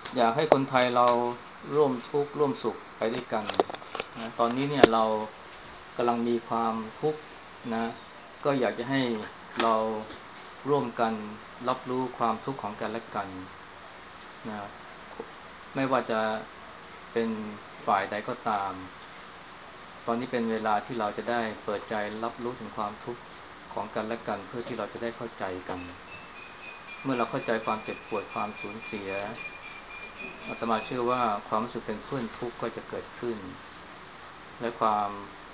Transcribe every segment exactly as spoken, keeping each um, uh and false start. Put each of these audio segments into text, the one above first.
อยากให้คนไทยเราร่วมทุกข์ร่วมสุขไปด้วยกันนะตอนนี้เนี่ยเรากำลังมีความทุกข์นะก็อยากจะให้เราร่วมกันรับรู้ความทุกข์ของกันและกันนะไม่ว่าจะเป็นฝ่ายใดก็ตามตอนนี้เป็นเวลาที่เราจะได้เปิดใจรับรู้ถึงความทุกข์ของกันและกันเพื่อที่เราจะได้เข้าใจกันเมื่อเราเข้าใจความเจ็บปวดความสูญเสียอาตมาเชื่อว่าความรู้สึกเป็นเพื่อนทุกข์ก็จะเกิดขึ้นและความ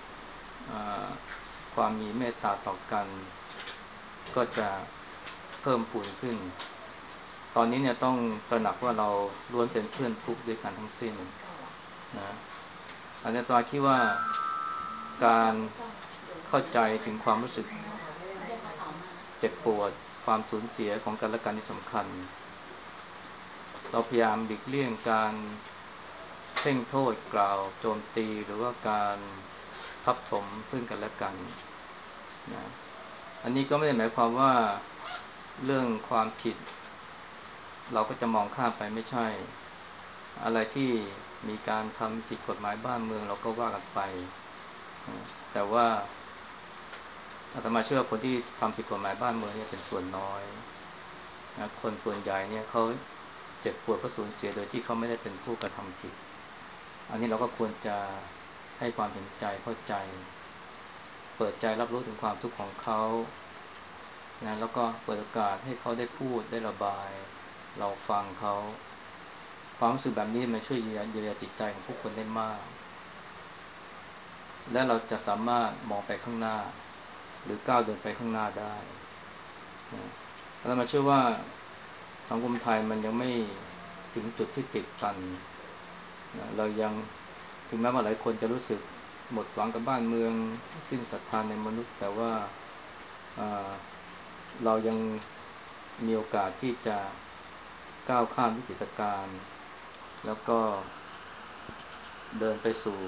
ความมีเมตตาต่อกันก็จะเพิ่มพูนขึ้นตอนนี้เนี่ยต้องตระหนักว่าเราล้วนเป็นเพื่อนทุกข์ด้วยกันทั้งสิ้นนะอันนี้ตัวคิดว่าการเข้าใจถึงความรู้สึกเจ็บปวดความสูญเสียของกันและกันที่สำคัญเราพยายามหลีกเลี่ยงการเพ่งโทษกล่าวโจมตีหรือว่าการทับถมซึ่งกันและกันนะอันนี้ก็ไม่ได้หมายความว่าเรื่องความผิดเราก็จะมองข้ามไปไม่ใช่อะไรที่มีการทำผิดกฎหมายบ้านเมืองเราก็ว่ากันไปนะแต่ว่าอาตมาเชื่อว่าคนที่ทำผิดกฎหมายบ้านเมืองเนี่ยเป็นส่วนน้อยนะคนส่วนใหญ่เนี่ยเขาเจ็บปวดเพราะสูญเสียโดยที่เขาไม่ได้เป็นผู้กระทำผิดอันนี้เราก็ควรจะให้ความเห็นใจเข้าใจเปิดใจรับรู้ถึงความทุกข์ของเขานะแล้วก็เปิดโอกาสให้เขาได้พูดได้ระบายเราฟังเขาความรู้สึกแบบนี้มันช่วยเยียวยาเยียวยาจิตใจของผู้คนได้มากและเราจะสามารถมองไปข้างหน้าหรือก้าวเดินไปข้างหน้าได้นะแล้วมาเชื่อว่าสังคมไทยมันยังไม่ถึงจุดที่ติดกันนะเรายังถึงแม้ว่าหลายคนจะรู้สึกหมดหวังกับบ้านเมืองสิ้นศรัทธาในมนุษย์แต่ว่าเรายังมีโอกาสที่จะก้าวข้ามวิกฤตการณ์แล้วก็เดินไปสู่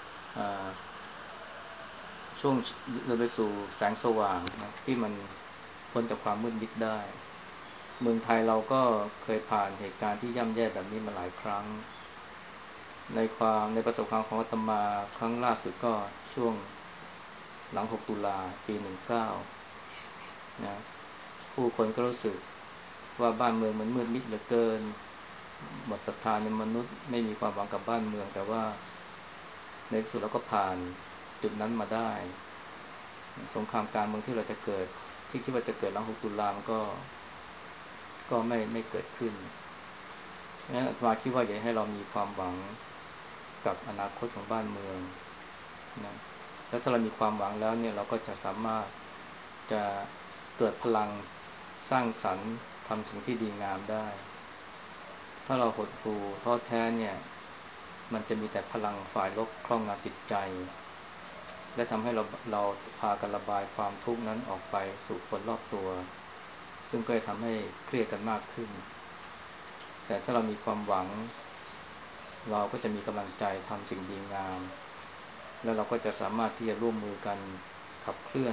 ช่วงเดินไปสู่แสงสว่างนะที่มันพ้นจากความมืดมิดได้เมืองไทยเราก็เคยผ่านเหตุการณ์ที่ย่ำแย่แบบนี้มาหลายครั้งในความในประสบการณ์ของอาตมาครั้งล่าสุดก็ช่วงหลังหกตุลาปีหนึ่งเก้านะผู้คนก็รู้สึกว่าบ้านเมืองมันมืดมิดเหลือเกินหมดศรัทธาในมนุษย์ไม่มีความหวังกับบ้านเมืองแต่ว่าในที่สุดเราก็ผ่านจุดนั้นมาได้สงครามกลางเมืองที่เราจะเกิดที่คิดว่าจะเกิดหลังหกตุลามันก็ก็ไม่ไม่เกิดขึ้นงั้นอาตมาคิดว่าอยากให้เรามีความหวังกับอนาคตของบ้านเมืองนะแล้วถ้าเรามีความหวังแล้วเนี่ยเราก็จะสามารถจะเกิดพลังสร้างสรรค์ทำสิ่งที่ดีงามได้ถ้าเราหดหู่ท้อแท้เนี่ยมันจะมีแต่พลังฝ่ายลบครอบงำจิตใจและทำให้เราเราพากันระบายความทุกข์นั้นออกไปสู่คนรอบตัวซึ่งก็จะทำให้เครียดกันมากขึ้นแต่ถ้าเรามีความหวังเราก็จะมีกำลังใจทำสิ่งดีงามแล้วเราก็จะสามารถที่จะร่วมมือกันขับเคลื่อน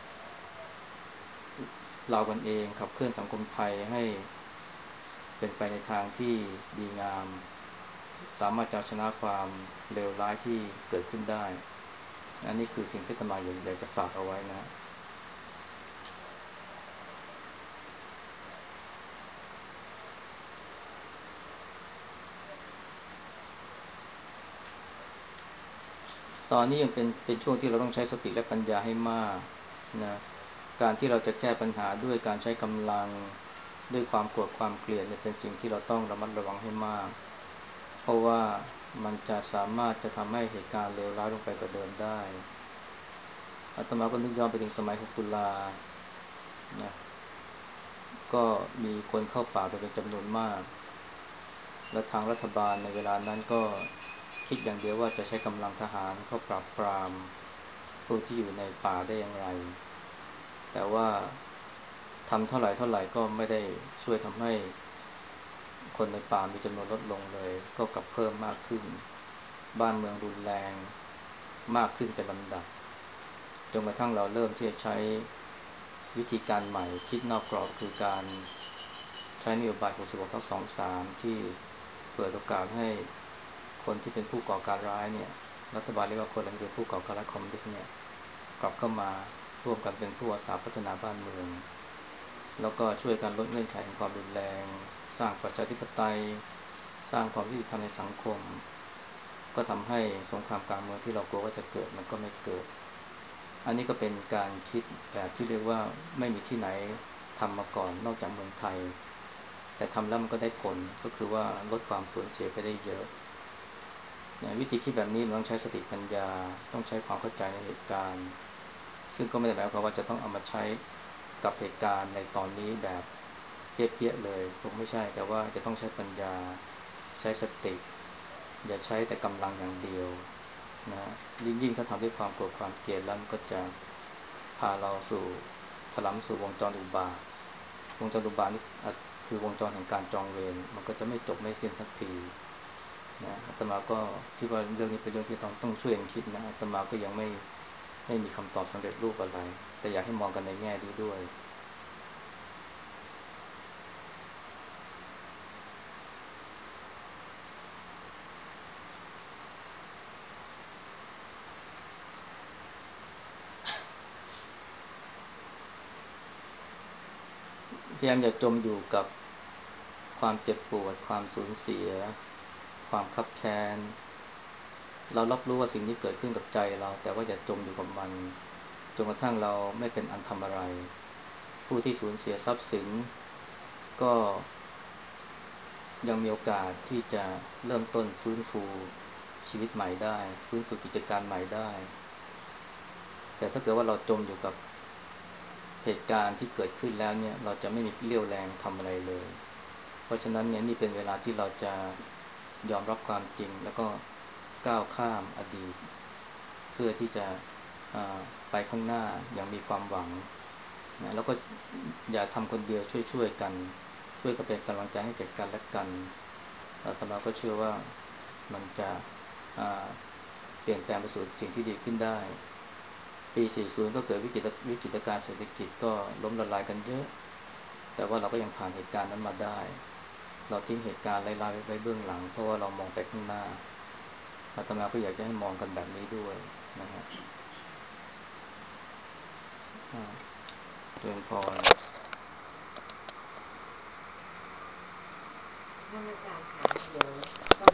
เรากันเองขับเคลื่อนสังคมไทยให้เป็นไปในทางที่ดีงามสามารถจะชนะความเลวร้ายที่เกิดขึ้นได้อันนี้คือสิ่งที่อาตมาอยากจะฝากเอาไว้นะตอนนี้ยังเป็นเป็นช่วงที่เราต้องใช้สติและปัญญาให้มากนะการที่เราจะแก้ปัญหาด้วยการใช้กำลังด้วยความโกรธความเกลียดเนี่ยเป็นสิ่งที่เราต้องระมัดระวังให้มากเพราะว่ามันจะสามารถจะทำให้เหตุการณ์เลวร้ายลงไปกว่าเดิมได้อาตมาก็นึกย้อนไปถึงสมัยหกตุลานะก็มีคนเข้าป่าไปเป็นจำนวนมากและทางรัฐบาลในเวลานั้นก็คิดอย่างเดียวว่าจะใช้กำลังทหารเข้าปราบปรามผู้ที่อยู่ในป่าได้อย่างไรแต่ว่าทำเท่าไหร่เท่าไหร่ก็ไม่ได้ช่วยทำให้คนในป่ามีจำนวนลดลงเลยก็กลับเพิ่มมากขึ้นบ้านเมืองรุนแรงมากขึ้นเป็นลำดับจนกระทั่งเราเริ่มที่จะใช้วิธีการใหม่คิดนอกกรอบคือการใช้นโยบายหกสิบหกทับสองสามที่เปิดโอกาสให้คนที่เป็นผู้ก่อการร้ายเนี่ยรัฐบาลเรียกว่าคนที่เป็นผู้ก่อการร้ายคอมมิวนิสต์เนี่ยกลับเข้ามาร่วมกันเป็นผู้อาสาพัฒนาบ้านเมืองแล้วก็ช่วยกันลดเงื่อนไขแห่งความรุนแรงสร้างประชาธิปไตยสร้างความยุติธรรมในสังคมก็ทำให้สงครามกลางเมืองที่เรากลัวว่าจะเกิดมันก็ไม่เกิดอันนี้ก็เป็นการคิดแบบที่เรียกว่าไม่มีที่ไหนทำมาก่อนนอกจากเมืองไทยแต่ทำแล้วมันก็ได้ผลก็คือว่าลดความสูญเสียไปได้เยอะนะวิธีคิดแบบนี้มันต้องใช้สติปัญญาต้องใช้ความเข้าใจในเหตุการณ์ซึ่งก็ไม่ได้หมายความว่าจะต้องเอามาใช้กับเหตุการณ์ในตอนนี้แบบเปี้ยๆเลยคงไม่ใช่แต่ว่าจะต้องใช้ปัญญาใช้สติอย่าใช้แต่กำลังอย่างเดียวนะยิ่งยิ่งถ้าทำด้วยความโกรธความเกลียดแล้วมันก็จะพาเราสู่ถลำสู่วงจรอุบาทวงจรอุบาทนี่คือวงจรแห่งการจองเวรมันก็จะไม่จบไม่สิ้นสักทีนะอาตมาก็คิดว่าเรื่องนี้เป็นเรื่องที่ต้องต้องช่วยกันคิดนะอาตมาก็ยังไม่ไม่มีคำตอบสำเร็จรูปอะไรแต่อยากให้มองกันในแง่นี้ด้วยพยายามอย่าจมอยู่กับความเจ็บปวดความสูญเสียความคับแค้นเรารับรู้ว่าสิ่งนี้เกิดขึ้นกับใจเราแต่ว่าอย่าจมอยู่กับมันจนกระทั่งเราไม่เป็นอันทำอะไรผู้ที่สูญเสียทรัพย์สินก็ยังมีโอกาสที่จะเริ่มต้นฟื้นฟูชีวิตใหม่ได้ฟื้นฟูกิจการใหม่ได้แต่ถ้าเกิดว่าเราจมอยู่กับเหตุการณ์ที่เกิดขึ้นแล้วเนี่ยเราจะไม่มีเรี่ยวแรงทำอะไรเลยเพราะฉะนั้นเนี่ยนี่เป็นเวลาที่เราจะยอมรับความจริงแล้วก็ก้าวข้ามอดีตเพื่อที่จะไปข้างหน้าอย่างมีความหวังนะแล้วก็อย่าทำคนเดียวช่วยๆกันช่วยกันเป็นกำลังใจให้แก่กันและกันอาตมาก็เชื่อว่ามันจะเปลี่ยนแปลงไปสู่สิ่งที่ดีขึ้นได้ปี สี่สิบ ก็เกิดวิกฤตวิกฤตการณ์เศรษฐกิจก็ล้มละลายกันเยอะแต่ว่าเราก็ยังผ่านเหตุการณ์นั้นมาได้เราทิ้งเหตุการณ์ร้ายๆไว้เบื้องหลังเพราะว่าเรามองไปข้างหน้าอาตมาก็อยากจะให้มองกันแบบนี้ด้วยนะฮะเจริญพรท่านอาจารย์คะเดี๋ยวต้อง